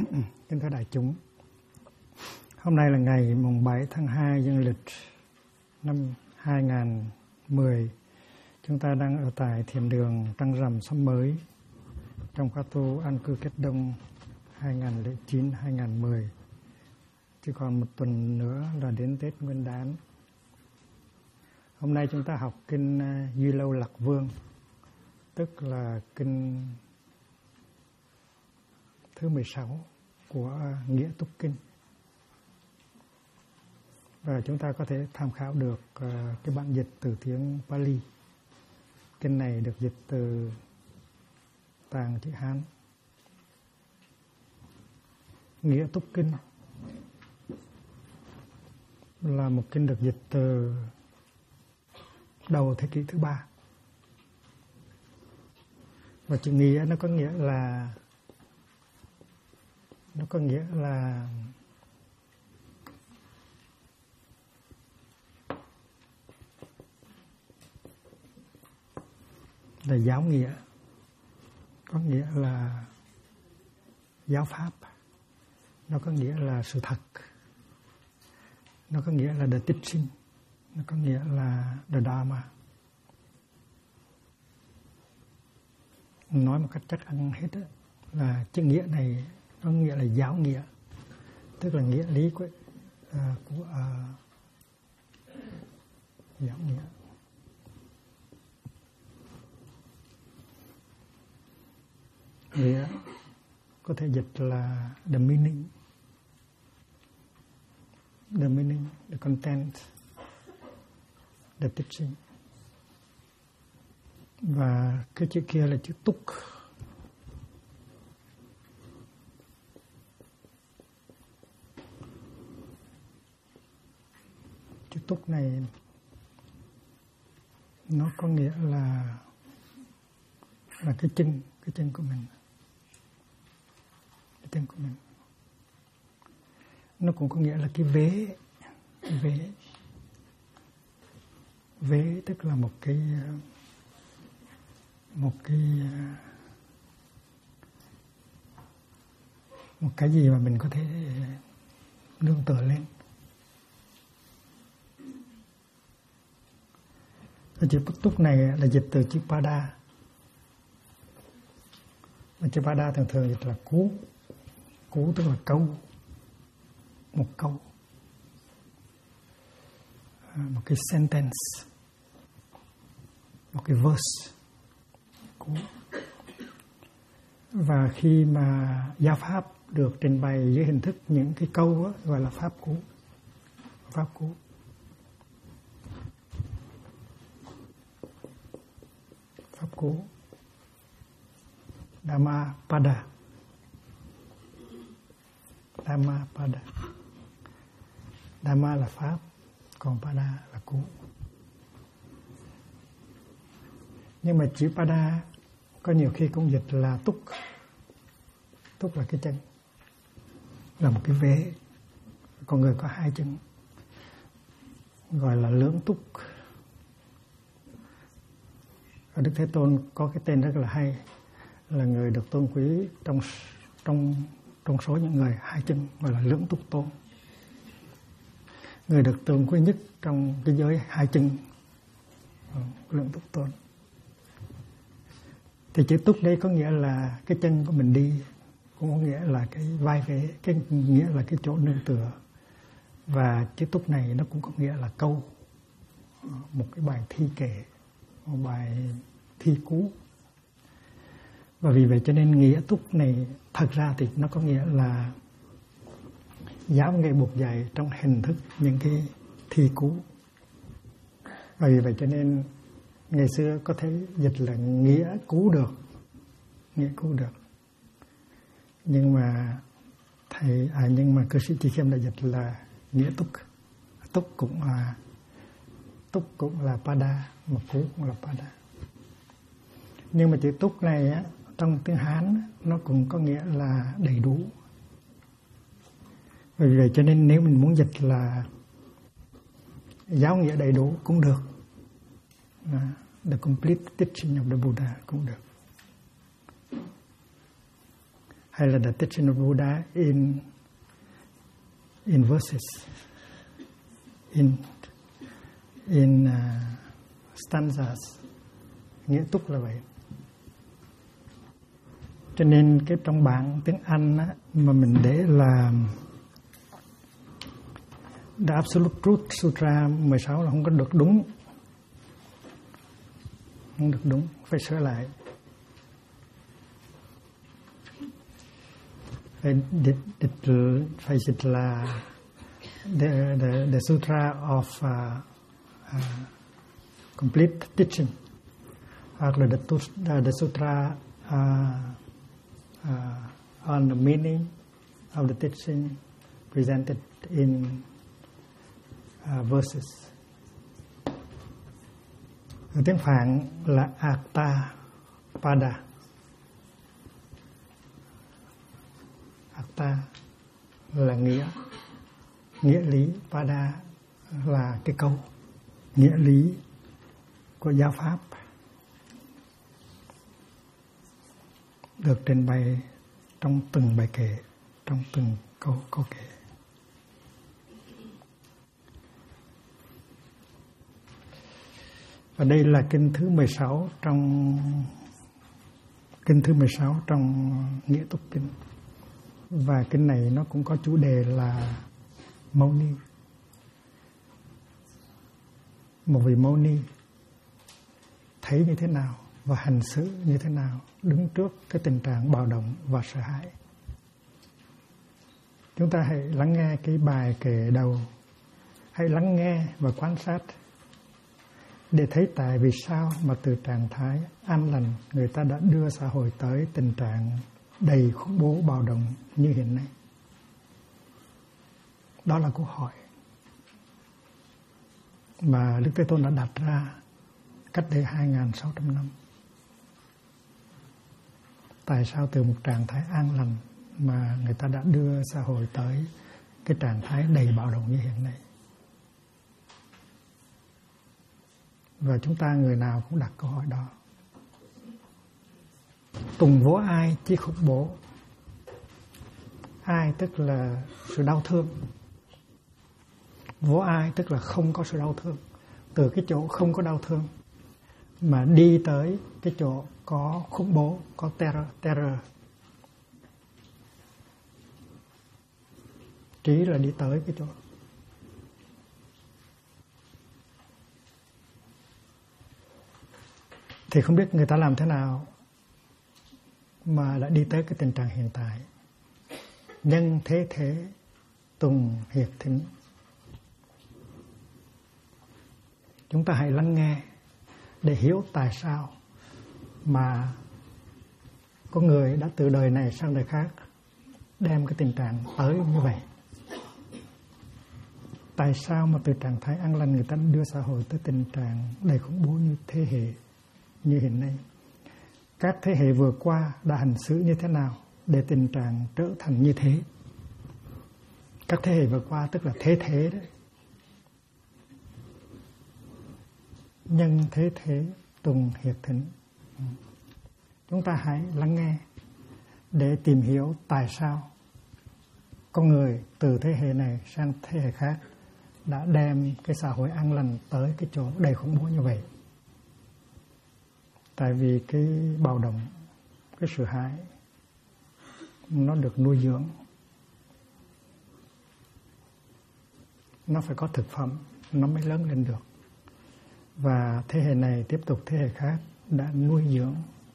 Kính thưa đại chúng, hôm nay là ngày mùng 7 tháng 2 dương lịch năm 2010. Chúng ta đang ở tại thiền đường Trăng Rằm Xóm Mới trong khóa tu An Cư Kết Đông 2009-2010. Chỉ còn một tuần nữa là đến Tết Nguyên Đán. Hôm nay chúng ta học kinh Duy Lâu Lạc Vương, tức là kinh thứ 16 của Nghĩa Túc Kinh. Và chúng ta có thể tham khảo được cái bản dịch từ tiếng Pali. Kinh này được dịch từ tạng chữ Hán. Nghĩa Túc Kinh là một kinh được dịch từ đầu thế kỷ thứ 3. Và chữ nghĩa nó có nghĩa là giáo nghĩa, có nghĩa là giáo pháp, nó có nghĩa là sự thật, nó có nghĩa là the teaching, nó có nghĩa là the Dharma. Nói một cách chắc ăn hết đó, là chữ nghĩa này có nghĩa là giáo nghĩa, tức là nghĩa lý của giáo nghĩa. Nghĩa có thể dịch là the meaning, the content, the teaching. Và cái chữ kia là chữ túc. Chữ túc này nó có nghĩa là cái chân của mình. Cái chân của mình. Nó cũng có nghĩa là cái vế. Vế tức là một cái gì mà mình có thể nương tựa lên. Cái chữ túc này là dịch từ chữ pada. Và chữ pada thường dịch là cú. Cú tức là câu. Một câu. Một cái sentence. Một cái verse. Cú. Và khi mà giáo pháp được trình bày dưới hình thức những cái câu đó, gọi là pháp cú. Pháp cú. Pháp cú. Dhammapada. Dhammapada. Dhamma là pháp, còn pada là cú. Nhưng mà chữ pada có nhiều khi cũng dịch là túc. Túc là cái chân, là một cái vế. Con người có hai chân, gọi là lưỡng túc. Ở Đức Thế Tôn có cái tên rất là hay, là người được tôn quý trong số những người hai chân, gọi là lưỡng túc tôn. Người được tôn quý nhất trong cái giới hai chân, lưỡng túc tôn. Thì chữ túc đây có nghĩa là cái chân của mình đi, cũng có nghĩa là cái vai vế, cái nghĩa là cái chỗ nương tựa. Và chữ túc này nó cũng có nghĩa là câu, một cái bài thi kệ, một bài thi cú. Và vì vậy cho nên nghĩa túc này thật ra thì nó có nghĩa là giáo nghệ buộc dạy trong hình thức những cái thi cú. Và vì vậy cho nên ngày xưa có thể dịch là nghĩa cú được. Nghĩa cú được. Nhưng mà cư sĩ Trí Khiêm đã dịch là nghĩa túc. Túc cũng là pada, mà cú cũng là pada. Nhưng mà chữ túc này á, trong tiếng Hán nó cũng có nghĩa là đầy đủ. Vì vậy cho nên nếu mình muốn dịch là giáo nghĩa đầy đủ cũng được. The complete teaching of the Buddha cũng được. hay là the teaching of Buddha in verses, in stanzas, nghĩa túc là vậy. Cho nên cái trong bản tiếng Anh á, mà mình để là The Absolute Truth Sutra 16 là không có được đúng. Không được đúng, phải sửa lại. Phải dịch là the Sutra of Complete Teaching, hoặc là the Sutra on the meaning of the teaching presented in verses. Tiếng Phạn là Artha Pada. Artha là nghĩa lý, Pada là cái câu, nghĩa lý của giáo pháp được trình bày trong từng bài kệ, trong từng câu kệ. Và đây là kinh thứ 16 trong Nghĩa Túc Kinh. Và kinh này nó cũng có chủ đề là Mâu Ni. Một vị Mâu Ni thấy như thế nào và hành xử như thế nào đứng trước cái tình trạng bạo động và sợ hãi. Chúng ta hãy lắng nghe cái bài kệ đầu, hãy lắng nghe và quan sát để thấy tại vì sao mà từ trạng thái an lành người ta đã đưa xã hội tới tình trạng đầy khủng bố bạo động như hiện nay. Đó là câu hỏi mà Đức Thế Tôn đã đặt ra cách đây 2.600 năm. Tại sao từ một trạng thái an lành mà người ta đã đưa xã hội tới cái trạng thái đầy bạo động như hiện nay? Và chúng ta người nào cũng đặt câu hỏi đó. Tùng vỗ ai chứ khủng bố. Ai tức là sự đau thương. Vỗ ai tức là không có sự đau thương. Từ cái chỗ không có đau thương mà đi tới cái chỗ có khủng bố, có terror. Trí là đi tới cái chỗ. Thì không biết người ta làm thế nào mà đã đi tới cái tình trạng hiện tại. Nhân thế tùng hiệt thính. Chúng ta hãy lắng nghe để hiểu tại sao mà có người đã từ đời này sang đời khác đem cái tình trạng tới như vậy. Tại sao mà từ trạng thái an lành người ta đưa xã hội tới tình trạng đầy khủng bố như thế hệ như hiện nay? Các thế hệ vừa qua đã hành xử như thế nào để tình trạng trở thành như thế? Các thế hệ vừa qua tức là thế đấy. Nhân thế tùng hiệt thính. Chúng ta hãy lắng nghe để tìm hiểu tại sao con người từ thế hệ này sang thế hệ khác đã đem cái xã hội an lành tới cái chỗ đầy khủng bố như vậy. Tại vì cái bạo động, cái sợ hãi nó được nuôi dưỡng. Nó phải có thực phẩm, nó mới lớn lên được. Và thế hệ này tiếp tục thế hệ khác đã nuôi dưỡng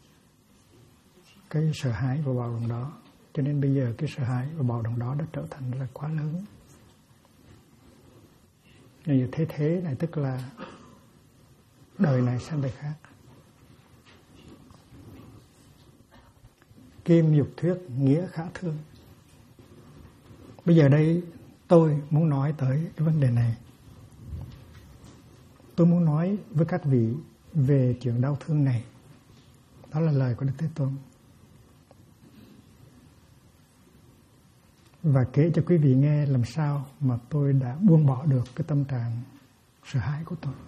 cái sợ hãi và bạo động đó. Cho nên bây giờ cái sợ hãi và bạo động đó đã trở thành là quá lớn. Như thế này tức là đời này sang đời khác. Kim dục thuyết nghĩa khả thương. Bây giờ đây tôi muốn nói tới cái vấn đề này. Tôi muốn nói với các vị về chuyện đau thương này. Đó là lời của Đức Thế Tôn. Và kể cho quý vị nghe làm sao mà tôi đã buông bỏ được cái tâm trạng sợ hãi của tôi.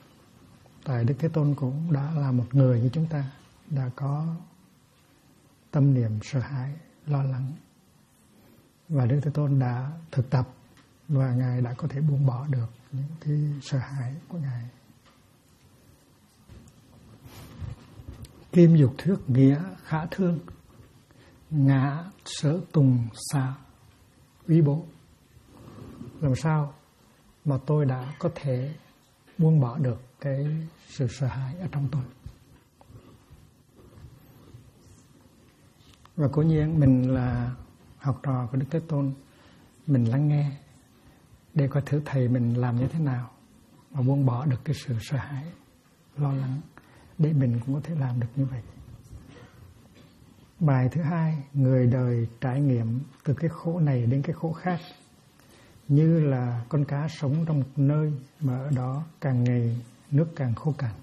Tại Đức Thế Tôn cũng đã là một người như chúng ta, đã có tâm niệm sợ hãi, lo lắng. Và Đức Thế Tôn đã thực tập và Ngài đã có thể buông bỏ được những cái sợ hãi của Ngài. Kim dục thuyết nghĩa khả thương, ngã sở tùng xa uy bố. Làm sao mà tôi đã có thể buông bỏ được cái sự sợ hãi ở trong tôi? Và cố nhiên mình là học trò của Đức Thế Tôn, mình lắng nghe để coi thử thầy mình làm như thế nào mà buông bỏ được cái sự sợ hãi, lo lắng, để mình cũng có thể làm được như vậy. Bài thứ hai, người đời trải nghiệm từ cái khổ này đến cái khổ khác, như là con cá sống trong một nơi mà ở đó càng ngày nước càng khô cằn,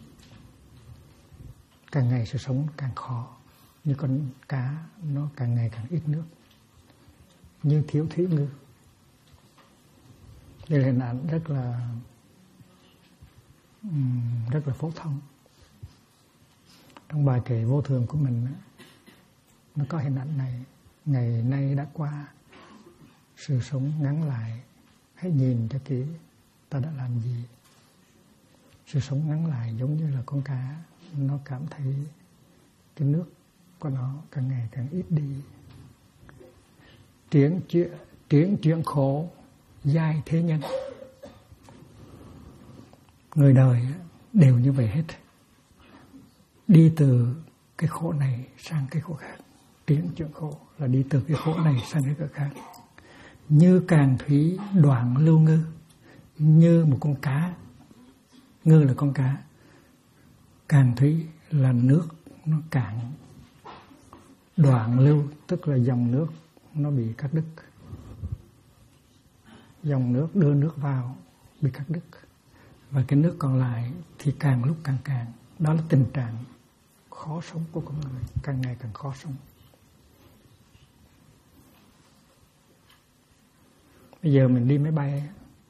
càng ngày sự sống càng khó, như con cá nó càng ngày càng ít nước, như thiếu thủy ngư. Đây là hình ảnh rất là phổ thông. Trong bài kệ vô thường của mình nó có hình ảnh này. Ngày nay đã qua, sự sống ngắn lại, hãy nhìn cho kỹ ta đã làm gì. Sự sống ngắn lại giống như là con cá, nó cảm thấy cái nước của nó càng ngày càng ít đi. Triển chuyện khổ giai thế nhân. Người đời đều như vậy hết, đi từ cái khổ này sang cái khổ khác. Triển chuyện khổ là đi từ cái khổ này sang cái khổ khác. Như càng thủy đoạn lưu ngư, như một con cá. Ngư là con cá, càng thủy là nước nó cạn. Đoạn lưu tức là dòng nước nó bị cắt đứt. Dòng nước đưa nước vào bị cắt đứt, và cái nước còn lại thì càng lúc càng cạn. Đó là tình trạng khó sống của con người, càng ngày càng khó sống. Bây giờ mình đi máy bay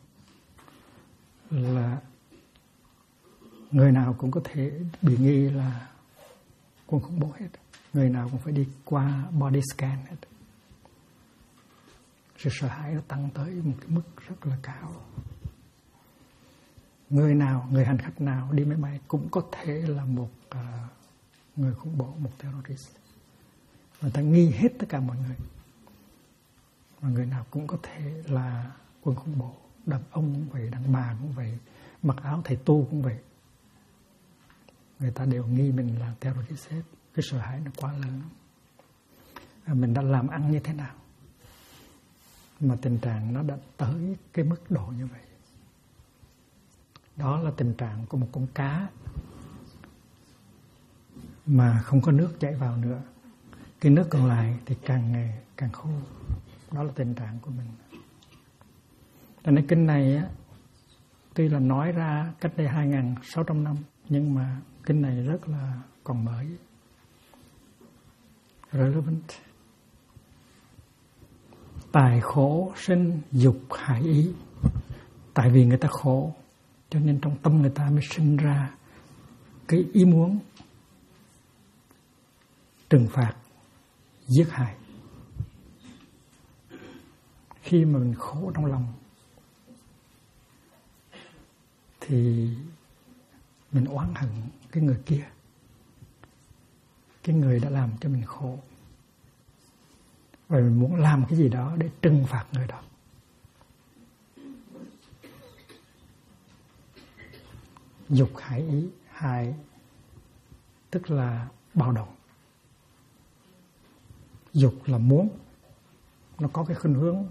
là người nào cũng có thể bị nghi là quân khủng bố hết. Người nào cũng phải đi qua body scan hết. Sự sợ hãi nó tăng tới một cái mức rất là cao. Người hành khách nào đi máy bay cũng có thể là một người khủng bố, một terrorist. Người ta nghi hết tất cả mọi người. Và người nào cũng có thể là quân khủng bố. Đàn ông cũng vậy, đàn bà cũng vậy, mặc áo thầy tu cũng vậy. Người ta đều nghi mình là terrorist hết. Cái sợ hãi nó quá lớn. Mình đã làm ăn như thế nào mà tình trạng nó đã tới cái mức độ như vậy? Đó là tình trạng của một con cá mà không có nước chảy vào nữa. Cái nước còn lại thì càng ngày càng khô. Đó là tình trạng của mình. Cho nên kinh này á, tuy là nói ra cách đây 2.600 năm, nhưng mà kinh này rất là còn mới, relevant. Tài khổ sinh dục hại ý. Tại vì người ta khổ, cho nên trong tâm người ta mới sinh ra cái ý muốn trừng phạt, giết hại. Khi mà mình khổ trong lòng thì mình oán hận cái người kia, cái người đã làm cho mình khổ, và mình muốn làm cái gì đó để trừng phạt người đó. Dục hại ý, hại tức là bạo động. Dục là muốn, nó có cái khuynh hướng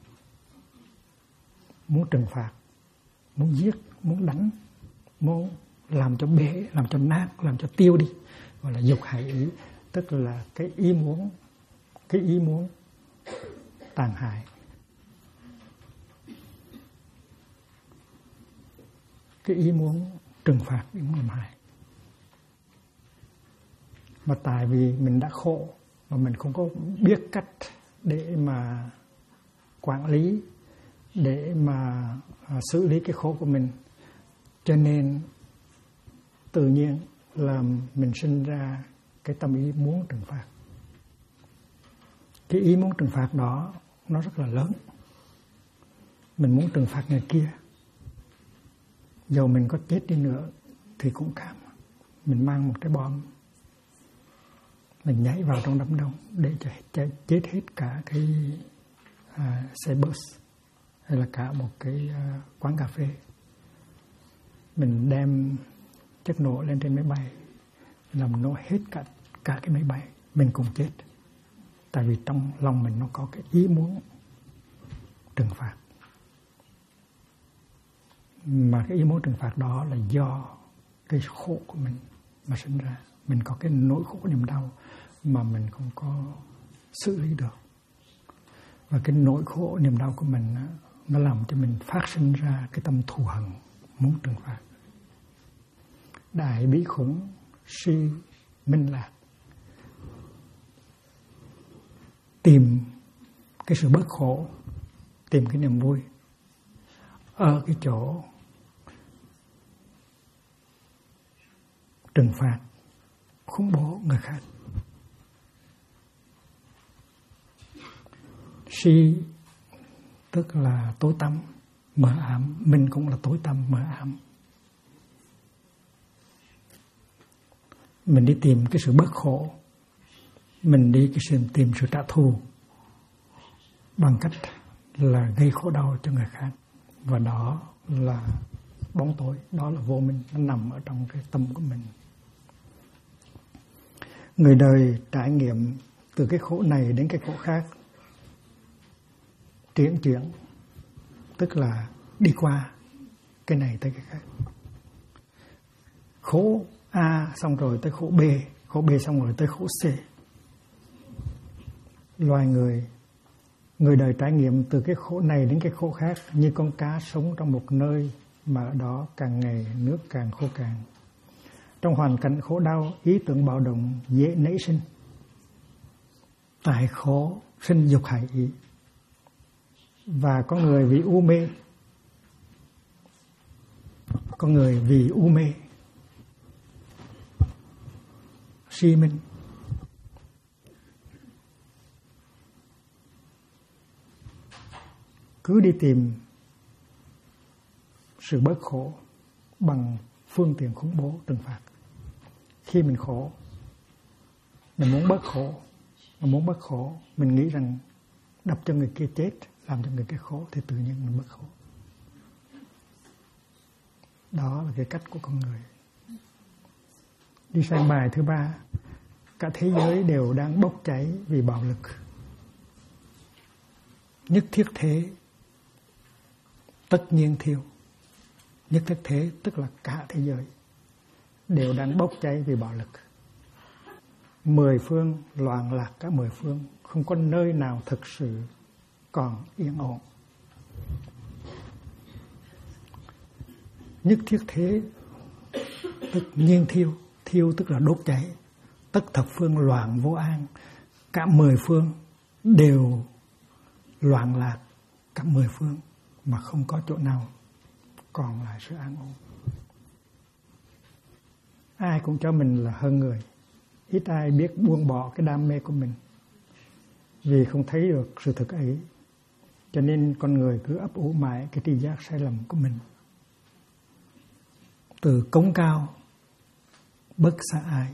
muốn trừng phạt, muốn giết, muốn đánh, muốn làm cho bể, làm cho nát, làm cho tiêu đi, gọi là dục hại ý, tức là cái ý muốn tàn hại. Cái ý muốn trừng phạt, ý muốn làm hại. Mà tại vì mình đã khổ mà mình không có biết cách để mà quản lý, để mà xử lý cái khổ của mình, cho nên tự nhiên là mình sinh ra cái tâm ý muốn trừng phạt, cái ý muốn trừng phạt đó nó rất là lớn. Mình muốn trừng phạt người kia, dầu mình có chết đi nữa thì cũng cảm. Mình mang một cái bom, mình nhảy vào trong đám đông để cho chết hết cả cái xe bus hay là cả một cái quán cà phê. Mình đem chất nổ lên trên máy bay, làm nổ hết cả cái máy bay, mình cùng chết. Tại vì trong lòng mình nó có cái ý muốn trừng phạt. Mà cái ý muốn trừng phạt đó là do cái khổ của mình mà sinh ra. Mình có cái nỗi khổ niềm đau mà mình không có xử lý được. Và cái nỗi khổ niềm đau của mình nó làm cho mình phát sinh ra cái tâm thù hận muốn trừng phạt. Đại bí khủng si minh lạc, tìm cái sự bớt khổ, tìm cái niềm vui ở cái chỗ trừng phạt, khủng bố người khác. Si tức là tối tăm, mờ ám, mình cũng là tối tăm, mờ ám. Mình đi tìm cái sự bớt khổ, mình đi tìm sự trả thù bằng cách là gây khổ đau cho người khác. Và đó là bóng tối, đó là vô minh, nó nằm ở trong cái tâm của mình. Người đời trải nghiệm từ cái khổ này đến cái khổ khác, chuyển, tức là đi qua cái này tới cái khác. Khổ A xong rồi tới khổ B xong rồi tới khổ C. Loài người đời trải nghiệm từ cái khổ này đến cái khổ khác như con cá sống trong một nơi mà ở đó càng ngày nước càng khô cạn. Trong hoàn cảnh khổ đau, ý tưởng bạo động dễ nảy sinh. Tại khổ sinh dục hại ý. Và có người vì u mê, có người vì u mê si minh, cứ đi tìm sự bớt khổ bằng phương tiện khủng bố trừng phạt. Khi mình khổ, mình muốn bớt khổ, mình nghĩ rằng đập cho người kia chết, làm cho người kia khổ thì tự nhiên mình bớt khổ. Đó là cái cách của con người. Đi sang bài thứ 3, cả thế giới đều đang bốc cháy vì bạo lực. Nhất thiết thế, tất nhiên thiêu. Nhất thiết thế tức là cả thế giới đều đang bốc cháy vì bạo lực. 10 phương loạn lạc cả 10 phương, không có nơi nào thực sự còn yên ổn. Nhất thiết thế tất nhiên thiêu tức là đốt cháy. Tất thập phương loạn vô an, cả 10 phương đều loạn lạc, cả 10 phương mà không có chỗ nào còn lại sự an ổn. Ai cũng cho mình là hơn người, ít ai biết buông bỏ cái đam mê của mình, vì không thấy được sự thực ấy, cho nên con người cứ ấp ủ mãi cái tri giác sai lầm của mình. Từ cống cao bất xả ái,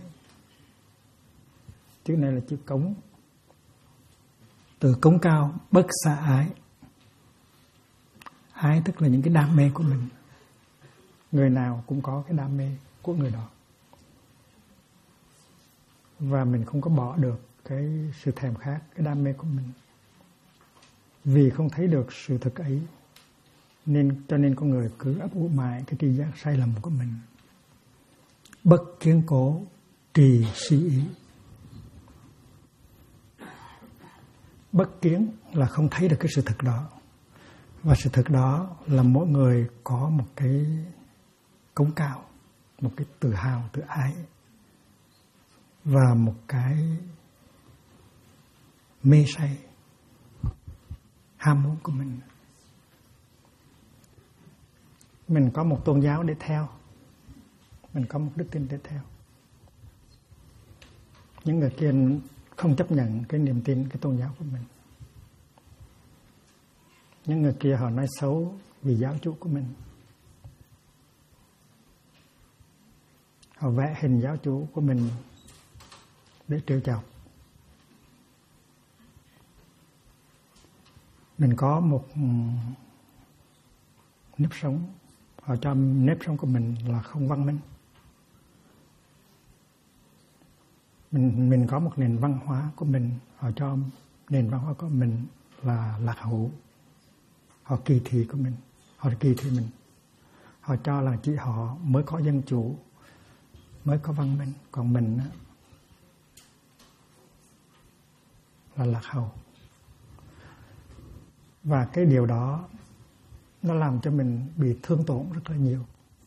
chữ này là chữ cống. Từ cống cao bất xả ái, ái tức là những cái đam mê của mình. Người nào cũng có cái đam mê của người đó, và mình không có bỏ được cái sự thèm khát, cái đam mê của mình. Vì không thấy được sự thực ấy, cho nên con người cứ ấp ủ mãi cái tri giác sai lầm của mình. Bất kiến cố trì si ý. Bất kiến là không thấy được cái sự thực đó. Và sự thực đó là mỗi người có một cái cống cao, một cái tự hào, tự ái, và một cái mê say, ham muốn của mình. Mình có một tôn giáo để theo, mình có một đức tin để theo. Những người kia không chấp nhận cái niềm tin, cái tôn giáo của mình. Những người kia họ nói xấu vì giáo chủ của mình. Họ vẽ hình giáo chủ của mình để trêu chọc. Mình có một nếp sống, họ cho nếp sống của mình là không văn minh. Mình có một nền văn hóa của mình, họ cho nền văn hóa của mình là lạc hậu. Họ kỳ thị của mình, họ kỳ thị mình. Họ cho là chỉ họ mới có dân chủ, mới có văn minh, còn mình là lạc hậu. Và cái điều đó nó làm cho mình bị thương tổn rất là nhiều.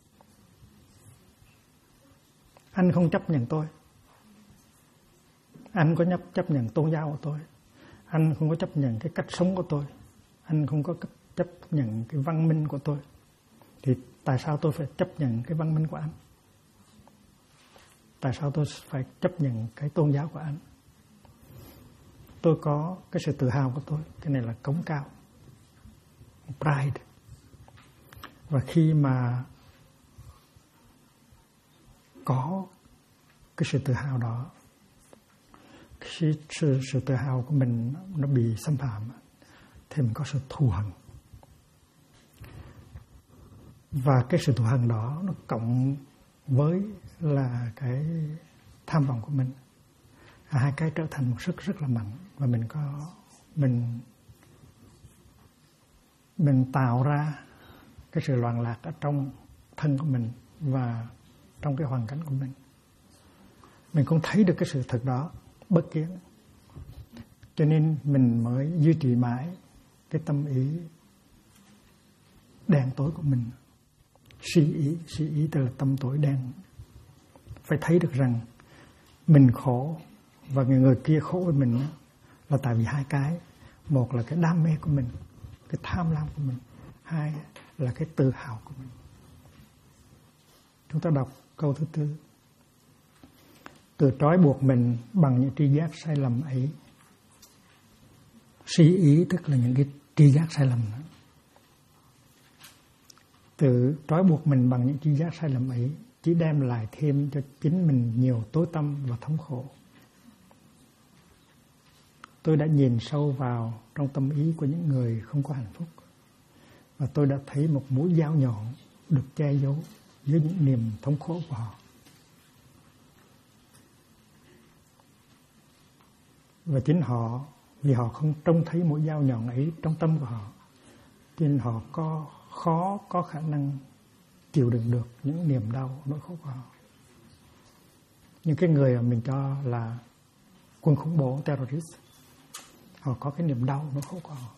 Anh không chấp nhận tôi, anh có chấp nhận tôn giáo của tôi, anh không có chấp nhận cái cách sống của tôi, anh không có chấp nhận cái văn minh của tôi, thì tại sao tôi phải chấp nhận cái văn minh của anh? Tại sao tôi phải chấp nhận cái tôn giáo của anh? Tôi có cái sự tự hào của tôi, cái này là cống cao, pride. Và khi mà có cái sự tự hào đó, sự tự hào của mình nó bị xâm phạm, thì mình có sự thù hằn. Và cái sự thù hằn đó nó cộng với là cái tham vọng của mình, hai cái trở thành một sức rất là mạnh. Và mình tạo ra cái sự loạn lạc ở trong thân của mình và trong cái hoàn cảnh của mình. Mình không thấy được cái sự thật đó, bất kiến. Cho nên mình mới duy trì mãi cái tâm ý đen tối của mình. Suy ý tức là tâm tối đen. Phải thấy được rằng mình khổ và người kia khổ với mình là tại vì hai cái. Một là cái đam mê của mình, cái tham lam của mình. Hai là cái tự hào của mình. Chúng ta đọc câu thứ tư. Tự trói buộc mình bằng những tri giác sai lầm ấy. Suy ý tức là những cái tri giác sai lầm đó. Tự trói buộc mình bằng những tri giác sai lầm ấy chỉ đem lại thêm cho chính mình nhiều tối tăm và thống khổ. Tôi đã nhìn sâu vào trong tâm ý của những người không có hạnh phúc, và tôi đã thấy một mũi dao nhọn được che giấu dưới những niềm thống khổ của họ. Và chính họ, vì họ không trông thấy mũi dao nhọn ấy trong tâm của họ, nên họ khó có khả năng chịu đựng được những niềm đau, nỗi khổ của họ. Những cái người mà mình cho là quân khủng bố, terrorist, họ có cái niềm đau, nỗi khổ của họ.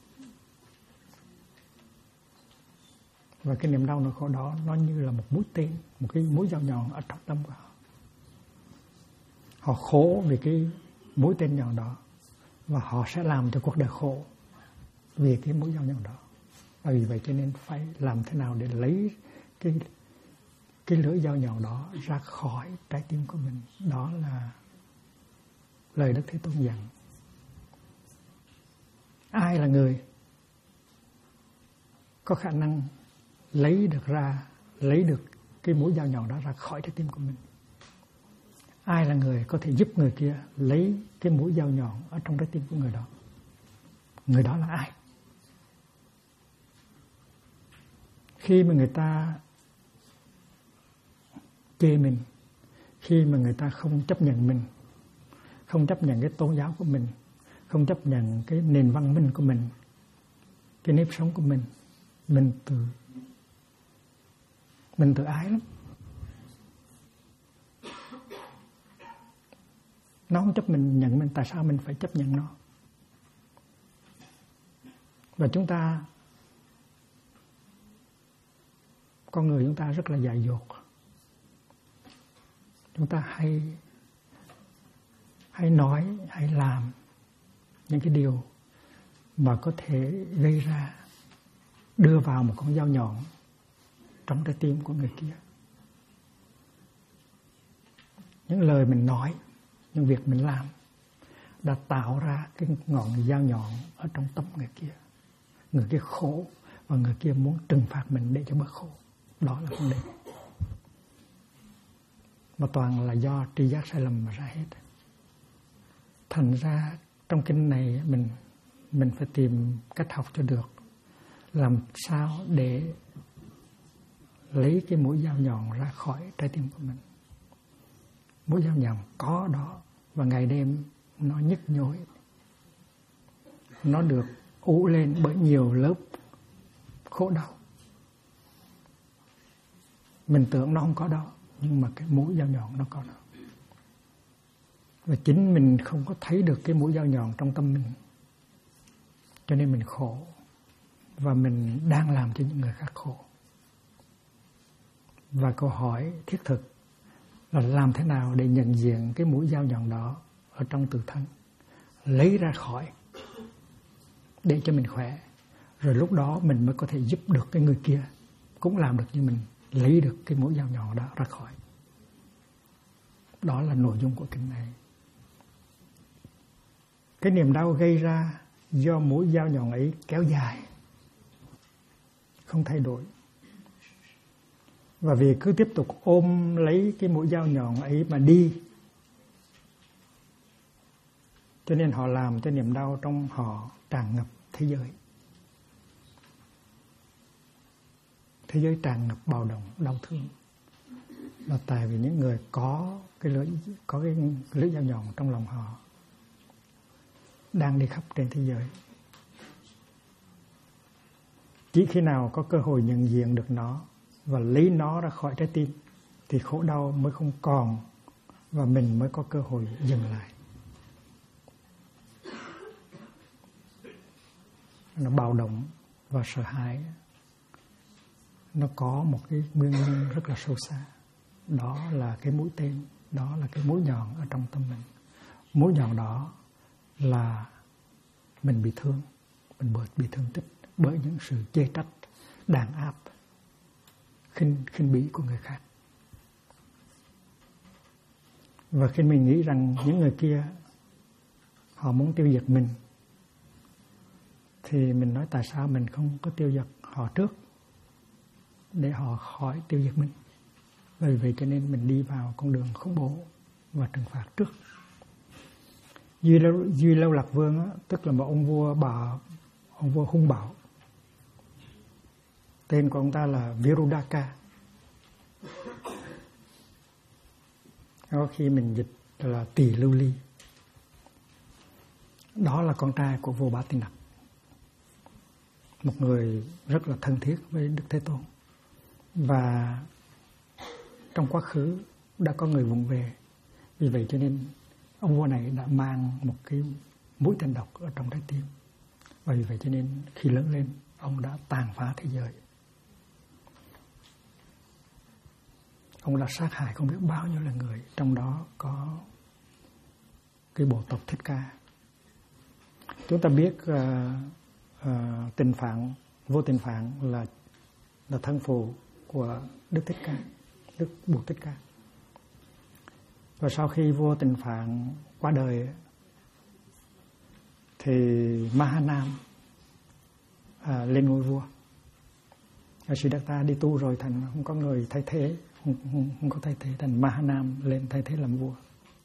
Và cái niềm đau, nỗi khổ đó nó như là một mũi tên, một cái mũi dao nhọn ở trong tâm của họ. Họ khổ vì cái mũi tên nhọn đó, và họ sẽ làm cho cuộc đời khổ vì cái mũi dao nhọn đó. Và vì vậy cho nên phải làm thế nào để lấy cái lưỡi dao nhọn đó ra khỏi trái tim của mình. Đó là lời Đức Thế Tôn dặn. Ai là người có khả năng lấy được cái mũi dao nhọn đó ra khỏi trái tim của mình? Ai là người có thể giúp người kia lấy cái mũi dao nhọn ở trong trái tim của người đó? Người đó là ai? Khi mà người ta chê mình, khi mà người ta không chấp nhận mình, không chấp nhận cái tôn giáo của mình, không chấp nhận cái nền văn minh của mình, cái nếp sống của mình tự ái lắm. Nó không chấp nhận mình, tại sao mình phải chấp nhận nó? Và chúng ta, con người chúng ta rất là dại dột. Chúng ta hay nói, hay làm những cái điều mà có thể gây ra, đưa vào một con dao nhọn trong trái tim của người kia. Những lời mình nói, những việc mình làm, đã tạo ra cái ngọn dao nhọn ở trong tâm người kia. Người kia khổ và người kia muốn trừng phạt mình để cho bớt khổ. Đó là vấn đề. Mà toàn là do tri giác sai lầm mà ra hết. Thành ra trong kinh này mình phải tìm cách học cho được. Làm sao để lấy cái mũi dao nhọn ra khỏi trái tim của mình. Mũi dao nhọn có đó và ngày đêm nó nhức nhối. Nó được ủ lên bởi nhiều lớp khổ đau. Mình tưởng nó không có đó, nhưng mà cái mũi dao nhọn nó có đó. Và chính mình không có thấy được cái mũi dao nhọn trong tâm mình. Cho nên mình khổ. Và mình đang làm cho những người khác khổ. Và câu hỏi thiết thực là làm thế nào để nhận diện cái mũi dao nhọn đó ở trong tự thân. Lấy ra khỏi để cho mình khỏe. Rồi lúc đó mình mới có thể giúp được cái người kia cũng làm được như mình, lấy được cái mũi dao nhọn đó ra khỏi. Đó là nội dung của kinh này. Cái niềm đau gây ra do mũi dao nhọn ấy kéo dài, không thay đổi. Và vì cứ tiếp tục ôm lấy cái mũi dao nhọn ấy mà đi, cho nên họ làm cho niềm đau trong họ tràn ngập thế giới. Thế giới tràn ngập bạo động, đau thương. Là tại vì những người có cái lưỡi dao nhọn trong lòng họ đang đi khắp trên thế giới. Chỉ khi nào có cơ hội nhận diện được nó và lấy nó ra khỏi trái tim thì khổ đau mới không còn và mình mới có cơ hội dừng lại. Nó bạo động và sợ hãi. Nó có một cái nguyên nhân rất là sâu xa. Đó là cái mũi tên, đó là cái mũi nhọn ở trong tâm mình. Mũi nhọn đó là mình bị thương, mình bị thương tích bởi những sự chê trách, đàn áp, khinh bỉ của người khác. Và khi mình nghĩ rằng những người kia họ muốn tiêu diệt mình, thì mình nói tại sao mình không có tiêu diệt họ trước để họ khỏi tiêu diệt mình. Vì vậy cho nên mình đi vào con đường khủng bố và trừng phạt trước. Duy Lâu Lạc Vương á, tức là một ông vua hung bạo. Tên của ông ta là Virudaka. Có khi mình dịch là Tỳ Lưu Ly. Đó là con trai của vua Bá Tỳ Nặc, một người rất là thân thiết với Đức Thế Tôn. Và trong quá khứ đã có người vụng về. Vì vậy cho nên ông vua này đã mang một cái mũi tên độc ở trong trái tim. Và vì vậy cho nên khi lớn lên, ông đã tàn phá thế giới. Ông đã sát hại không biết bao nhiêu là người. Trong đó có cái bộ tộc Thích Ca. Chúng ta biết Tịnh Phạn, vua Tịnh Phạn là thân phụ của Đức Thích Ca, Đức Bụt Thích Ca. Và sau khi vua Tịnh Phạn qua đời thì Mahanam lên ngôi vua. Siddhartha đi tu rồi thành không có người thay thế, không có thay thế, thành Mahanam lên thay thế làm vua.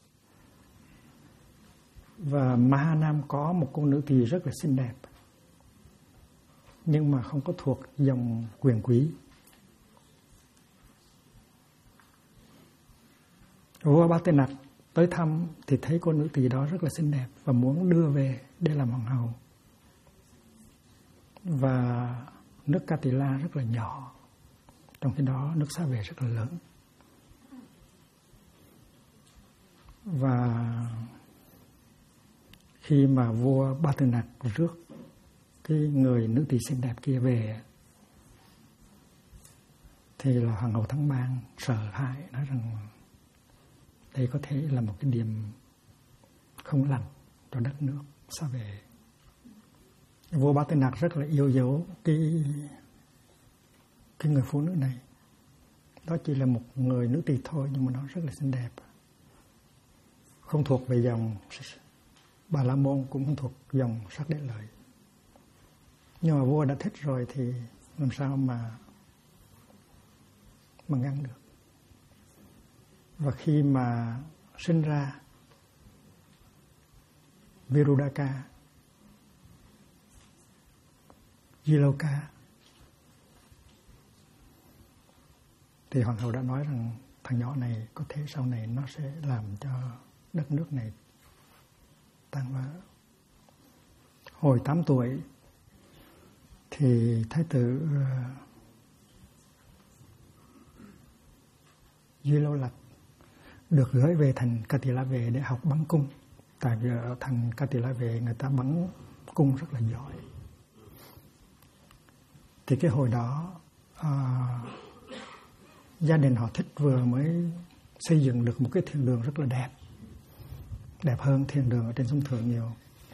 Và Mahanam có một cô nữ tỳ rất là xinh đẹp, nhưng mà không có thuộc dòng quyền quý. Vua Bá Tỳ Nặc tới thăm thì thấy cô nữ tỳ đó rất là xinh đẹp và muốn đưa về để làm hoàng hậu. Và nước Ca Tỳ La rất là nhỏ, trong khi đó nước Xá Vệ rất là lớn. Và khi mà vua Bá Tỳ Nặc rước cái người nữ tỳ xinh đẹp kia về thì là hoàng hậu Thắng Bang sợ hãi, nói rằng đây có thể là một cái điểm không lành cho đất nước Xá Vệ. Vua Bá Tỳ Nặc rất là yêu dấu cái người phụ nữ này. Đó chỉ là một người nữ tỳ thôi, nhưng mà nó rất là xinh đẹp, không thuộc về Bà La Môn cũng thuộc dòng Sắc Đế Lợi. Nhưng mà vua đã thích rồi thì làm sao mà ngăn được. Và khi mà sinh ra Virudaka, Jiloka, thì hoàng hậu đã nói rằng thằng nhỏ này có thể sau này nó sẽ làm cho đất nước này tan vỡ. Hồi 8 tuổi thì thái tử Jilola được gửi về thành Katilave để học bắn cung. Tại vì ở thành Katilave người ta bắn cung rất là giỏi. Thì cái hồi đó gia đình họ thích vừa mới xây dựng được một cái thiên đường rất là đẹp. Đẹp hơn thiên đường ở trên sông Thượng nhiều.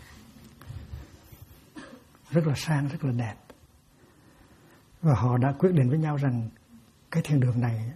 Rất là sang, rất là đẹp. Và họ đã quyết định với nhau rằng cái thiên đường này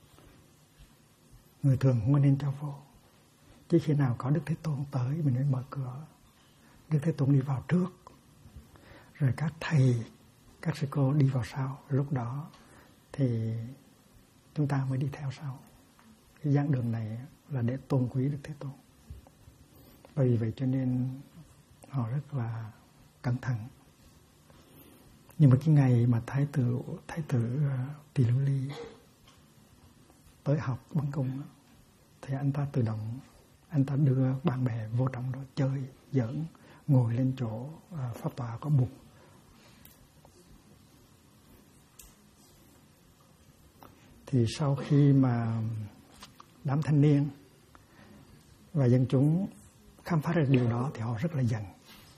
người thường không nên cho vô. Chỉ khi nào có Đức Thế Tôn tới mình mới mở cửa. Đức Thế Tôn đi vào trước, rồi các thầy, các sư cô đi vào sau. Lúc đó thì chúng ta mới đi theo sau. Cái giảng đường này là để tôn quý Đức Thế Tôn. Vì vậy cho nên họ rất là cẩn thận. Nhưng mà cái ngày mà thái tử Tỳ Lưu Ly tới học bắn cung thì anh ta tự động, anh ta đưa bạn bè vô trong đó chơi, giỡn, ngồi lên chỗ pháp tọa có bục. Thì sau khi mà đám thanh niên và dân chúng khám phá ra điều đó thì họ rất là giận.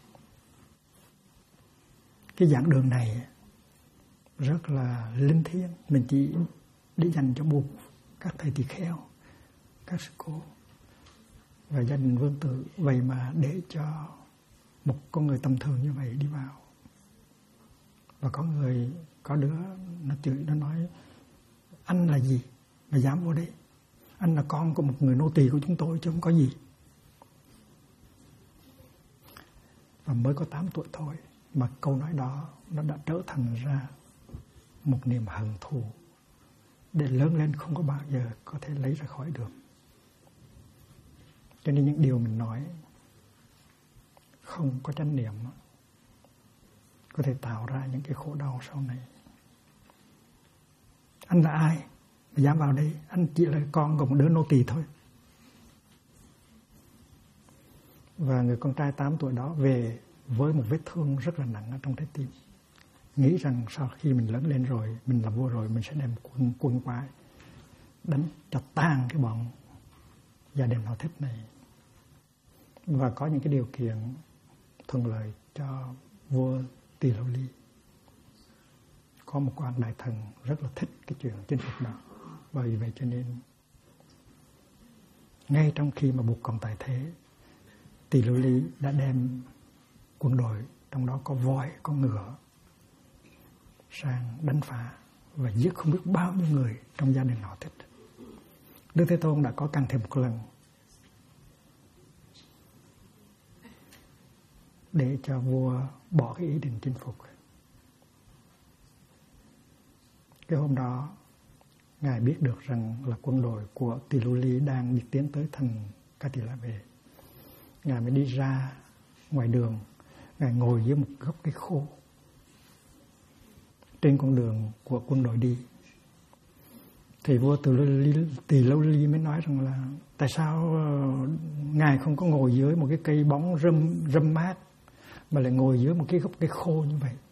Cái giảng đường này rất là linh thiêng, mình chỉ để dành cho buộc các thầy tỳ kheo, các sư cô và gia đình vương tử, vậy mà để cho một con người tầm thường như vậy đi vào. Và có đứa nó chửi, nó nói anh là gì mà dám vô đây, anh là con của một người nô tỳ của chúng tôi chứ không có gì. Và mới có 8 tuổi thôi mà câu nói đó nó đã trở thành ra một niềm hận thù để lớn lên không có bao giờ có thể lấy ra khỏi được. Cho nên những điều mình nói không có chánh niệm có thể tạo ra những cái khổ đau sau này. Anh là ai mà dám vào đây? Anh chỉ là con của một đứa nô tỳ thôi. Và người con trai 8 tuổi đó về với một vết thương rất là nặng ở trong trái tim, nghĩ rằng sau khi mình lớn lên rồi, mình làm vua rồi, mình sẽ đem quân qua đánh cho tan cái bọn gia đình họ thích này. Và có những cái điều kiện thuận lợi cho vua Tỳ Lưu Ly. Có một quan đại thần rất là thích cái chuyện chinh phục đó. Bởi vậy cho nên ngay trong khi mà buộc còn tại thế, Tỳ Lưu Ly đã đem quân đội, trong đó có voi, có ngựa, sang đánh phá và giết không biết bao nhiêu người trong gia đình họ thích. Đức Thế Tôn đã có can thiệp một lần để cho vua bỏ cái ý định chinh phục. Cái hôm đó Ngài biết được rằng là quân đội của Tỳ Lưu Ly đang đi tiến tới thành Katilave. Ngài mới đi ra ngoài đường, Ngài ngồi dưới một gốc cây khô trên con đường của quân đội đi. Thì vua Tỳ Lưu Ly mới nói rằng là tại sao Ngài không có ngồi dưới một cái cây bóng râm mát mà lại ngồi dưới một cái gốc cây khô như vậy.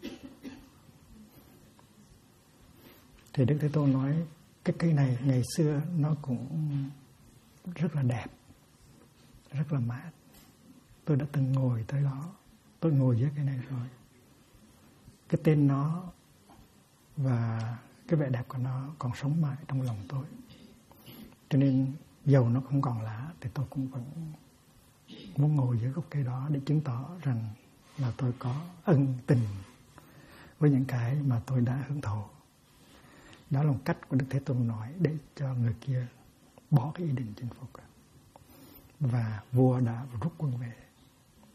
Thì Đức Thế Tôn nói cái cây này ngày xưa nó cũng rất là đẹp, rất là mát. Tôi đã từng ngồi tới đó, tôi ngồi dưới cây này rồi. Cái tên nó và cái vẻ đẹp của nó còn sống mãi trong lòng tôi. Cho nên dầu nó không còn lá thì tôi cũng vẫn muốn ngồi dưới gốc cây đó để chứng tỏ rằng là tôi có ân tình với những cái mà tôi đã hưởng thụ. Đó là một cách của Đức Thế Tôn nói để cho người kia bỏ cái ý định chinh phục. Và vua đã rút quân về.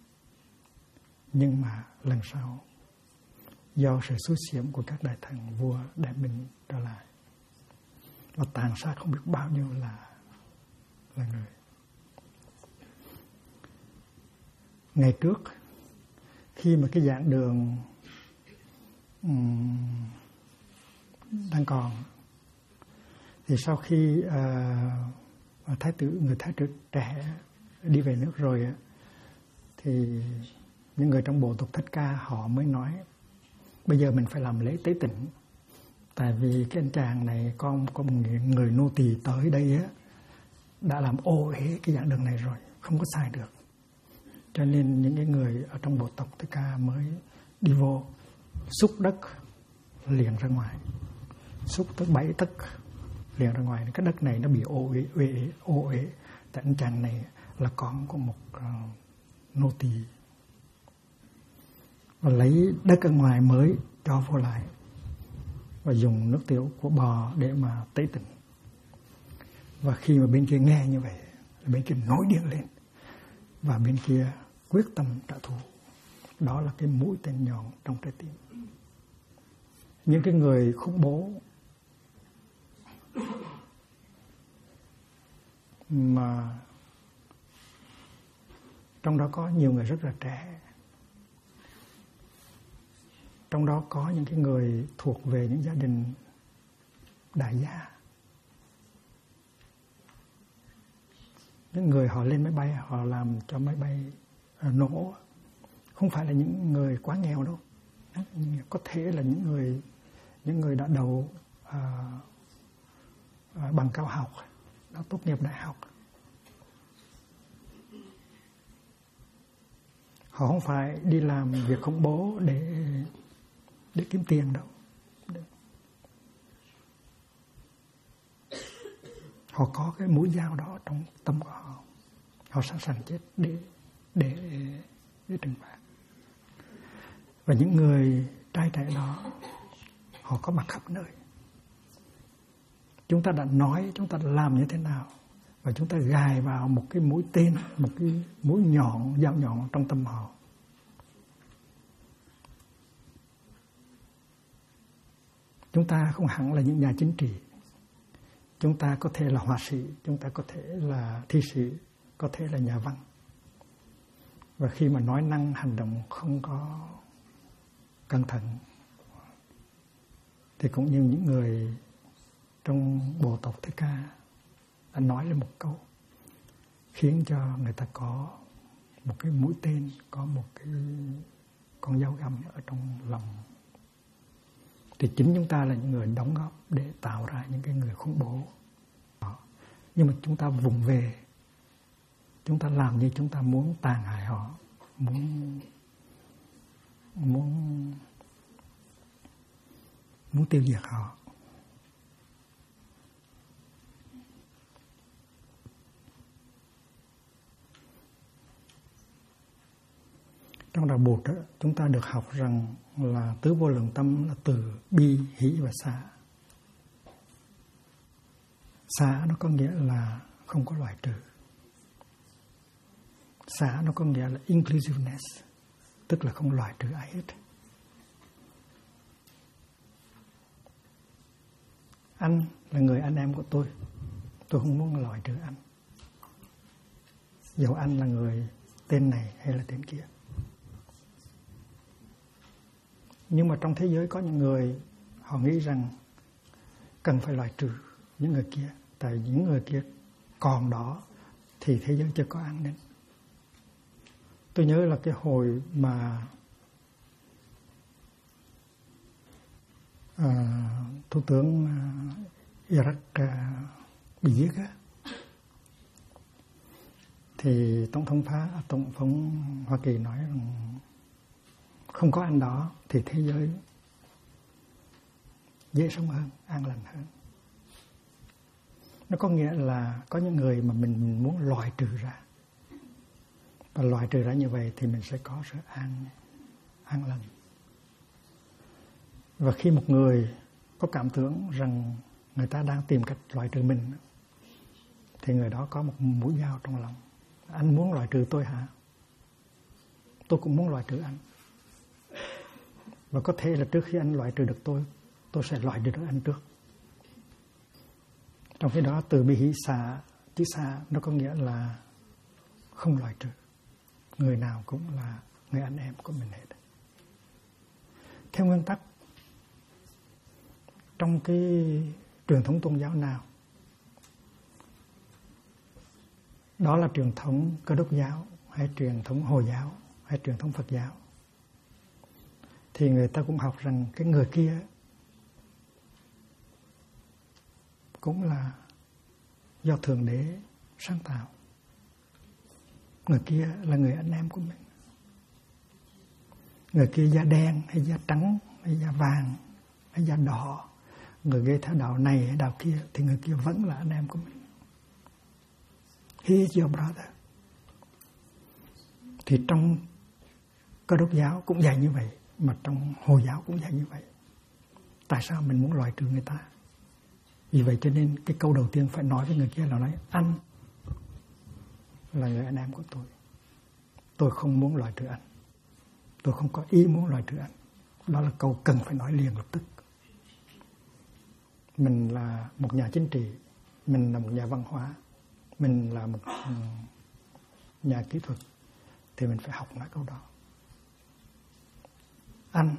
Nhưng mà lần sau do sự xuất hiện của các đại thần vua Đại Minh trở lại, và tàn sát không biết bao nhiêu là người. Ngày trước khi mà cái giảng đường đang còn, thì sau khi người thái tử trẻ đi về nước rồi, thì những người trong bộ tộc Thích Ca họ mới nói bây giờ mình phải làm lễ tế tịnh, tại vì cái anh chàng này có một người nô tỳ tới đây á, đã làm ô uế cái giảng đường này rồi, không có xài được. Cho nên những cái người ở trong bộ tộc Thích Ca mới đi vô xúc đất liền ra ngoài, xúc tới 7 tấc liền ra ngoài. Cái đất này nó bị ô uế, tại anh chàng này là con của một nô tỳ, và lấy đất ở ngoài mới cho vô lại, và dùng nước tiểu của bò để mà tế tịnh. Và khi mà bên kia nghe như vậy, bên kia nổi điên lên, và bên kia quyết tâm trả thù. Đó là cái mũi tên nhọn trong trái tim. Những cái người khủng bố mà trong đó có nhiều người rất là trẻ, trong đó có những cái người thuộc về những gia đình đại gia, những người họ lên máy bay, họ làm cho máy bay nổ, không phải là những người quá nghèo đâu, có thể là những người đã đầu bằng cao học, đã tốt nghiệp đại học. Họ không phải đi làm việc khủng bố để kiếm tiền đâu. Họ có cái mũi dao đó trong tâm của họ. Họ sẵn sàng chết để trừng phạt. Và những người trai trẻ đó, họ có mặt khắp nơi. Chúng ta đã nói, chúng ta đã làm như thế nào, và chúng ta gài vào một cái mũi tên, một cái mũi nhọn, dao nhọn trong tâm họ. Chúng ta không hẳn là những nhà chính trị. Chúng ta có thể là họa sĩ, chúng ta có thể là thi sĩ, có thể là nhà văn. Và khi mà nói năng hành động không có cẩn thận, thì cũng như những người trong bộ tộc Thích Ca đã nói lên một câu khiến cho người ta có một cái mũi tên, có một cái con dao găm ở trong lòng. Thì chính chúng ta là những người đóng góp để tạo ra những cái người khủng bố. Nhưng mà chúng ta vùng về, chúng ta làm như chúng ta muốn tàn hại họ, muốn tiêu diệt họ. Trong đạo Bụt đó, chúng ta được học rằng là tứ vô lượng tâm là từ bi, hỷ và xả. Xả nó có nghĩa là không có loại trừ. Xả nó có nghĩa là inclusiveness, tức là không loại trừ ai hết. Anh là người anh em của tôi không muốn loại trừ anh, dầu anh là người tên này hay là tên kia. Nhưng mà trong thế giới có những người họ nghĩ rằng cần phải loại trừ những người kia, tại những người kia còn đó thì thế giới chưa có an ninh. Tôi nhớ là cái hồi mà Thủ tướng Iraq bị giết á, thì Tổng thống Hoa Kỳ nói rằng không có anh đó thì thế giới dễ sống hơn, an lành hơn. Nó có nghĩa là có những người mà mình muốn loại trừ ra, và loại trừ ra như vậy thì mình sẽ có sự an lành. Và khi một người có cảm tưởng rằng người ta đang tìm cách loại trừ mình, thì người đó có một mũi dao trong lòng. Anh muốn loại trừ tôi hả? tôi cũng muốn loại trừ anh. Và có thể là trước khi anh loại trừ được tôi sẽ loại trừ được anh trước. Trong khi đó từ bi hỷ xả, chữ xả nó có nghĩa là không loại trừ. Người nào cũng là người anh em của mình hết. Theo nguyên tắc, trong cái truyền thống tôn giáo nào, đó là truyền thống Cơ Đốc giáo hay truyền thống Hồi giáo hay truyền thống Phật giáo, thì người ta cũng học rằng cái người kia cũng là do Thượng Đế sáng tạo. Người kia là người anh em của mình. Người kia da đen hay da trắng hay da vàng hay da đỏ, người gây theo đạo này hay đạo kia, thì người kia vẫn là anh em của mình. He is your brother. Thì trong Cơ Đốc giáo cũng dạy như vậy, mà trong Hồi giáo cũng dạy như vậy. Tại sao mình muốn loại trừ người ta? Vì vậy cho nên cái câu đầu tiên phải nói với người kia là nói: anh là người anh em của tôi. Tôi không muốn loại trừ anh. Tôi không có ý muốn loại trừ anh. Đó là câu cần phải nói liền lập tức. Mình là một nhà chính trị, mình là một nhà văn hóa, mình là một nhà kỹ thuật, thì mình phải học nói câu đó. Anh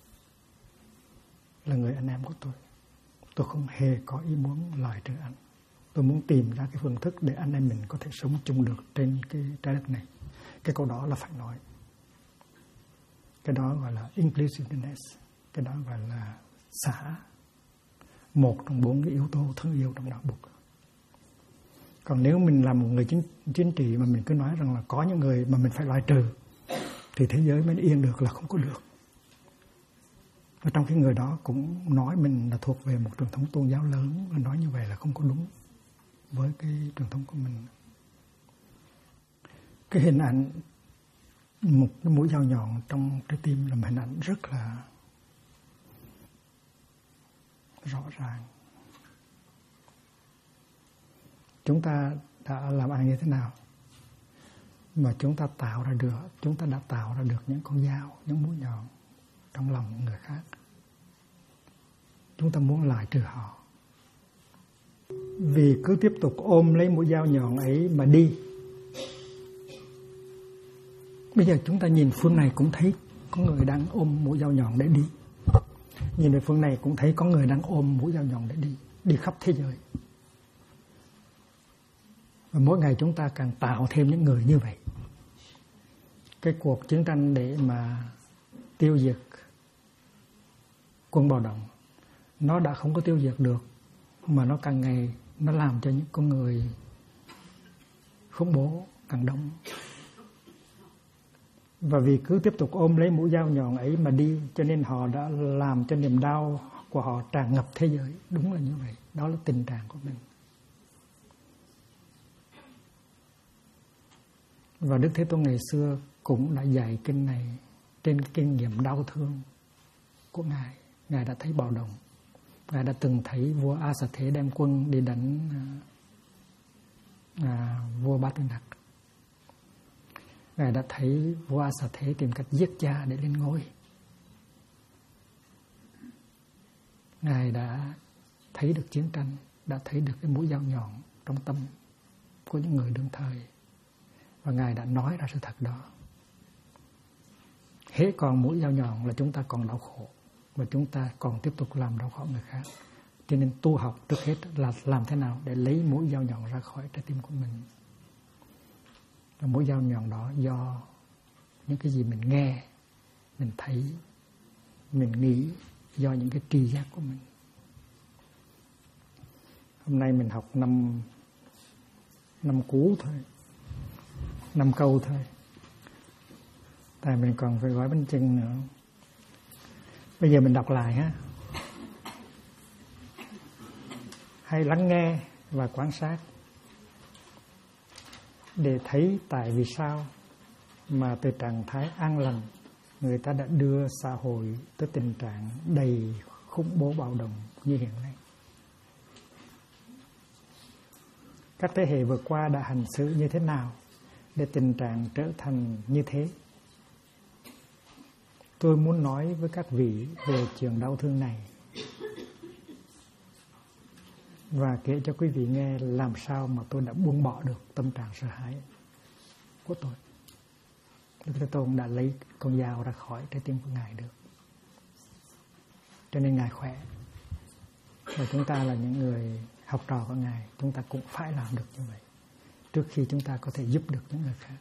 là người anh em của tôi. Tôi không hề có ý muốn loại trừ anh. Tôi muốn tìm ra cái phương thức để anh em mình có thể sống chung được trên cái trái đất này. Cái câu đó là phải nói. Cái đó gọi là inclusiveness. Cái đó gọi là xả. Một trong 4 cái yếu tố thương yêu trong đạo Phật. Còn nếu mình là một người chính trị mà mình cứ nói rằng là có những người mà mình phải loại trừ, thì thế giới mới yên được là không có được. Và trong cái người đó cũng nói mình là thuộc về một truyền thống tôn giáo lớn, và nói như vậy là không có đúng với cái truyền thống của mình. Cái hình ảnh một cái mũi dao nhọn trong trái tim là một hình ảnh rất là rõ ràng. Chúng ta đã làm ăn như thế nào mà chúng ta đã tạo ra được những con dao, những mũi nhọn trong lòng người khác. Chúng ta muốn loại trừ họ. Vì cứ tiếp tục ôm lấy mũi dao nhọn ấy mà đi. Bây giờ chúng ta nhìn phương này cũng thấy có người đang ôm mũi dao nhọn để đi. Nhìn về phương này cũng thấy có người đang ôm mũi dao nhọn để đi. Đi khắp thế giới. Và mỗi ngày chúng ta càng tạo thêm những người như vậy. Cái cuộc chiến tranh để mà tiêu diệt quân bạo động, nó đã không có tiêu diệt được, mà nó càng ngày nó làm cho những con người khủng bố càng đông. Và vì cứ tiếp tục ôm lấy mũi dao nhọn ấy mà đi, cho nên họ đã làm cho niềm đau của họ tràn ngập thế giới. Đúng là như vậy. Đó là tình trạng của mình. Và Đức Thế Tôn ngày xưa cũng đã dạy kinh này trên kinh nghiệm đau thương của Ngài. Ngài đã thấy bạo động. Ngài đã từng thấy vua A Xà Thế đem quân đi đánh vua Bá Tư Nặc. Ngài đã thấy vua A Xà Thế tìm cách giết cha để lên ngôi. Ngài đã thấy được chiến tranh, đã thấy được cái mũi dao nhọn trong tâm của những người đương thời. Và Ngài đã nói ra sự thật đó. Hễ còn mũi dao nhọn là chúng ta còn đau khổ, và chúng ta còn tiếp tục làm đau khổ người khác. Cho nên tu học trước hết là làm thế nào để lấy mũi dao nhọn ra khỏi trái tim của mình. Và mũi dao nhọn đó do những cái gì mình nghe, mình thấy, mình nghĩ, do những cái tri giác của mình. Hôm nay mình học 5 cú thôi, 5 câu thôi. Tại mình còn phải gói bánh chưng nữa. Bây giờ mình đọc lại ha. Hãy lắng nghe và quan sát để thấy tại vì sao mà từ trạng thái an lành người ta đã đưa xã hội tới tình trạng đầy khủng bố bạo động như hiện nay. Các thế hệ vừa qua đã hành xử như thế nào để tình trạng trở thành như thế? tôi muốn nói với các vị về chuyện đau thương này và kể cho quý vị nghe làm sao mà tôi đã buông bỏ được tâm trạng sợ hãi của tôi. Đức Thế Tôn đã lấy con dao ra khỏi trái tim của Ngài được, cho nên Ngài khỏe. Và chúng ta là những người học trò của Ngài, chúng ta cũng phải làm được như vậy trước khi chúng ta có thể giúp được những người khác.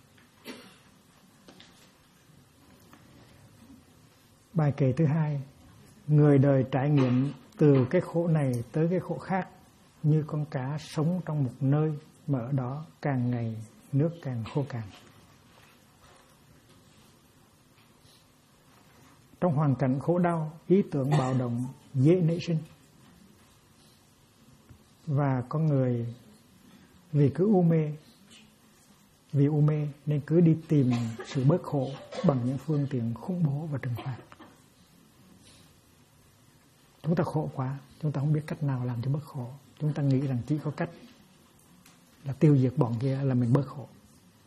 Bài kệ thứ hai: người đời trải nghiệm từ cái khổ này tới cái khổ khác, như con cá sống trong một nơi mà ở đó càng ngày nước càng khô cạn. Trong hoàn cảnh khổ đau, ý tưởng bạo động dễ nảy sinh, và con người vì u mê nên cứ đi tìm sự bớt khổ bằng những phương tiện khủng bố và trừng phạt. Chúng ta khổ quá, chúng ta không biết cách nào làm cho bớt khổ. Chúng ta nghĩ rằng chỉ có cách là tiêu diệt bọn kia là mình bớt khổ.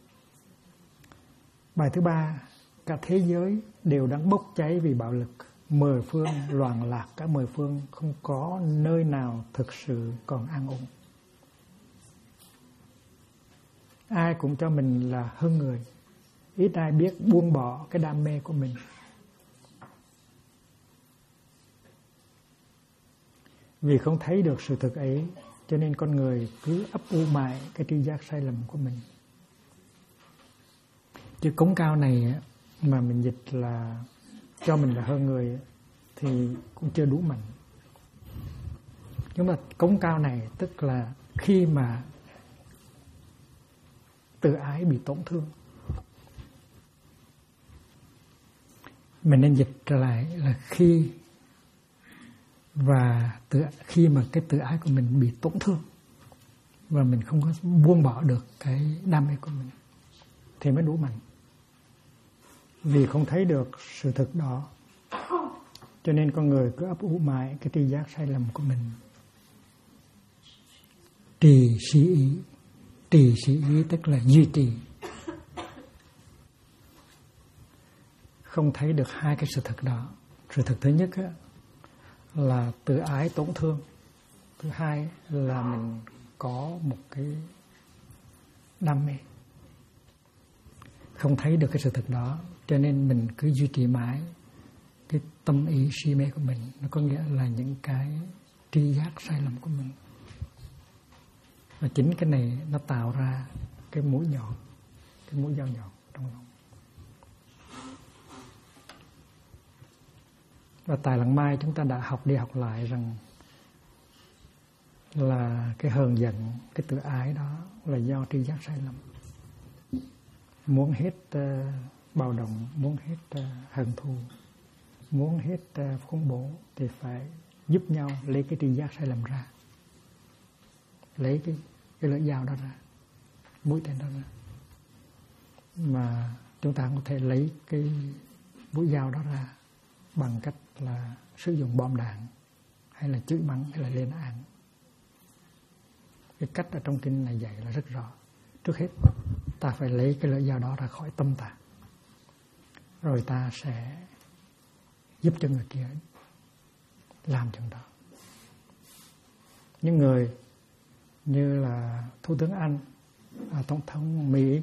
Bài thứ ba: cả thế giới đều đang bốc cháy vì bạo lực, mười phương loạn lạc, cả mười phương không có nơi nào thực sự còn an ổn. Ai cũng cho mình là hơn người, ít ai biết buông bỏ cái đam mê của mình. Vì không thấy được sự thực ấy, cho nên con người cứ ấp ủ mãi cái tri giác sai lầm của mình. Chữ cống cao này mà mình dịch là cho mình là hơn người thì cũng chưa đủ mạnh. Nhưng mà cống cao này tức là khi mà tự ái bị tổn thương. Mình nên dịch trở lại là khi mà cái tự ái của mình bị tổn thương và mình không có buông bỏ được cái đam mê của mình thì mới đủ mạnh. Vì không thấy được sự thực đó, cho nên con người cứ ấp ủ mãi cái tri giác sai lầm của mình. Trì sĩ ý tức là duy trì. Không thấy được hai cái sự thật đó. Sự thật thứ nhất là tự ái tổn thương. Thứ hai là mình có một cái đam mê. Không thấy được cái sự thật đó, cho nên mình cứ duy trì mãi cái tâm ý si mê của mình. Nó có nghĩa là những cái tri giác sai lầm của mình. Và chính cái này nó tạo ra cái mũi nhọn, cái mũi dao nhọn trong lòng. Và tại lần mai chúng ta đã học đi học lại rằng là cái hờn giận, cái tự ái đó là do tri giác sai lầm. Muốn hết bạo động, muốn hết hận thù, muốn hết khủng bố thì phải giúp nhau lấy cái tri giác sai lầm ra, lấy cái lưỡi dao đó ra, mũi tên đó ra. Mà chúng ta có thể lấy cái mũi dao đó ra bằng cách là sử dụng bom đạn hay là chửi mắng hay là lên án. Cái cách ở trong kinh này dạy là rất rõ. Trước hết ta phải lấy cái lưỡi dao đó ra khỏi tâm ta, rồi ta sẽ giúp cho người kia làm chuyện đó. Những người như là Thủ tướng Anh, Tổng thống Mỹ,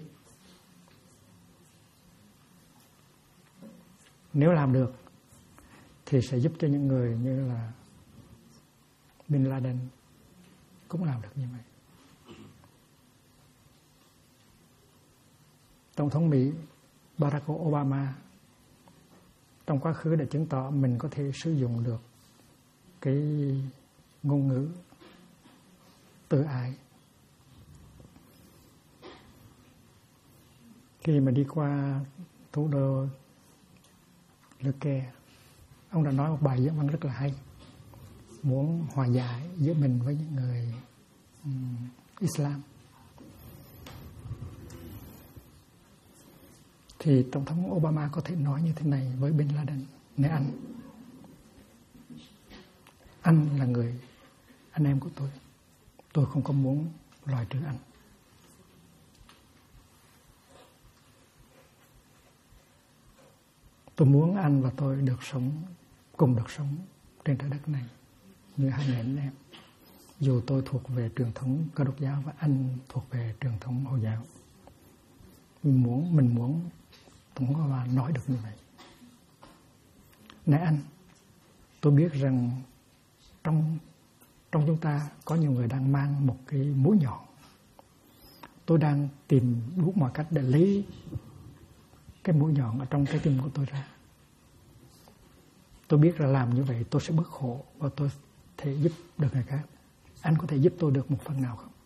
nếu làm được thì sẽ giúp cho những người như là Bin Laden cũng làm được như vậy. Tổng thống Mỹ Barack Obama trong quá khứ đã chứng tỏ mình có thể sử dụng được cái ngôn ngữ tự ái. Khi mà đi qua thủ đô Le Caire, ông đã nói một bài diễn văn rất là hay, muốn hòa giải giữa mình với những người Islam. Thì Tổng thống Obama có thể nói như thế này với Bin Laden: này anh là người anh em của tôi không có muốn loại trừ anh. Tôi muốn anh và tôi được sống, cùng được sống trên trái đất này như hai người anh em. Dù tôi thuộc về truyền thống Cơ Đốc giáo và anh thuộc về truyền thống Hồi giáo. Mình muốn cũng có và nói được như vậy. Này anh, tôi biết rằng trong chúng ta có nhiều người đang mang một cái mũi nhọn. Tôi đang tìm đủ mọi cách để lấy cái mũi nhọn ở trong trái tim của tôi ra. Tôi biết là làm như vậy tôi sẽ bớt khổ và tôi thể giúp được người khác. Anh có thể giúp tôi được một phần nào không?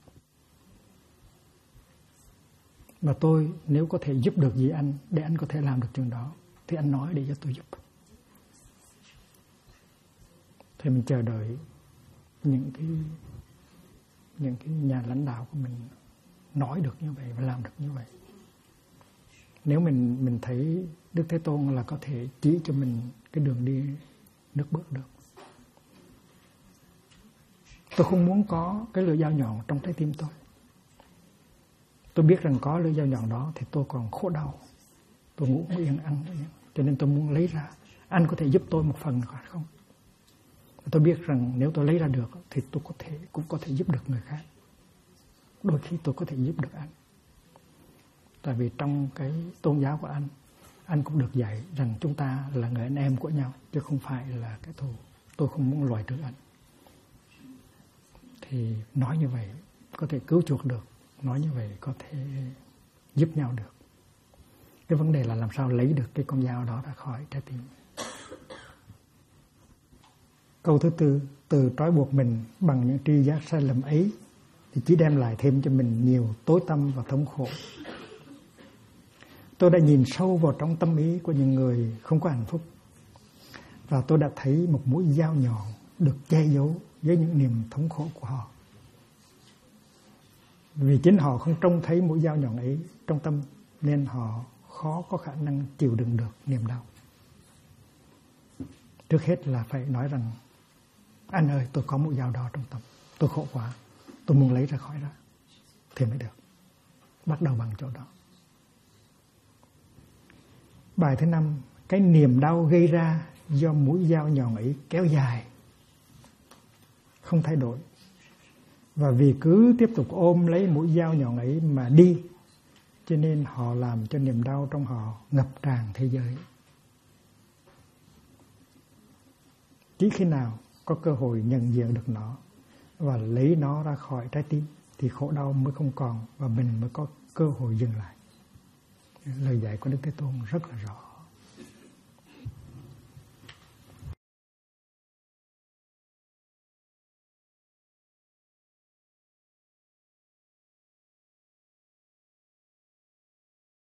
Và tôi nếu có thể giúp được gì anh để anh có thể làm được chuyện đó thì anh nói để cho tôi giúp. Thì mình chờ đợi những cái nhà lãnh đạo của mình nói được như vậy và làm được như vậy. Nếu mình thấy Đức Thế Tôn là có thể chỉ cho mình cái đường đi nước bước được. Tôi không muốn có cái lưỡi dao nhọn trong trái tim tôi. Tôi biết rằng có lưỡi dao nhọn đó thì tôi còn khổ đau. Tôi ngủ không yên, ăn không yên. Cho nên tôi muốn lấy ra. Anh có thể giúp tôi một phần không? Tôi biết rằng nếu tôi lấy ra được thì tôi cũng có thể giúp được người khác. Đôi khi tôi có thể giúp được anh. Tại vì trong cái tôn giáo của anh cũng được dạy rằng chúng ta là người anh em của nhau chứ không phải là kẻ thù. Tôi không muốn loại trừ anh. Thì nói như vậy có thể cứu chuộc được. Nói như vậy có thể giúp nhau được. Cái vấn đề là làm sao lấy được cái con dao đó ra khỏi trái tim. Câu thứ tư, từ trói buộc mình bằng những tri giác sai lầm ấy thì chỉ đem lại thêm cho mình nhiều tối tăm và thống khổ. Tôi đã nhìn sâu vào trong tâm ý của những người không có hạnh phúc và tôi đã thấy một mũi dao nhọn được che giấu với những niềm thống khổ của họ. Vì chính họ không trông thấy mũi dao nhọn ấy trong tâm nên họ khó có khả năng chịu đựng được niềm đau. Trước hết là phải nói rằng anh ơi, tôi có mũi dao đó trong tâm. Tôi khổ quá, tôi muốn lấy ra khỏi đó thì mới được. Bắt đầu bằng chỗ đó. Bài thứ 5, cái niềm đau gây ra do mũi dao nhọn ấy kéo dài, không thay đổi. Và vì cứ tiếp tục ôm lấy mũi dao nhọn ấy mà đi, cho nên họ làm cho niềm đau trong họ ngập tràn thế giới. Chỉ khi nào có cơ hội nhận diện được nó và lấy nó ra khỏi trái tim thì khổ đau mới không còn và mình mới có cơ hội dừng lại. Lời dạy của Đức Thế Tôn rất là rõ.